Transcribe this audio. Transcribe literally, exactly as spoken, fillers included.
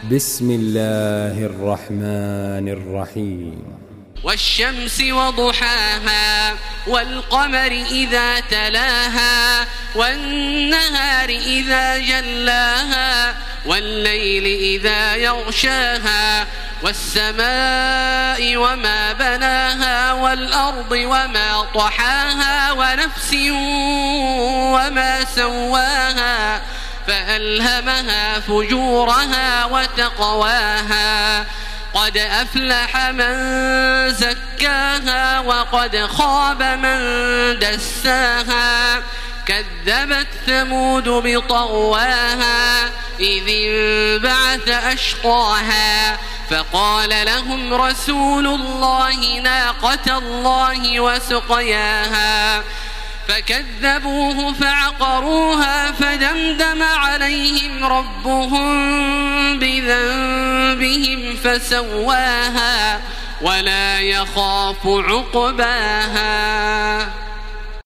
بسم الله الرحمن الرحيم والشمس وضحاها والقمر إذا تلاها والنهار إذا جلاها والليل إذا يغشاها والسماء وما بناها والأرض وما طحاها ونفس وما سواها فألهمها فجورها وتقواها قد أفلح من زكاها وقد خاب من دساها كذبت ثمود بطغواها إذ انبعث أشقاها فقال لهم رسول الله ناقة الله وسقياها فكذبوه فعقروها فدمدم عليهم ربهم بذنبهم فسواها ولا يخاف عقباها.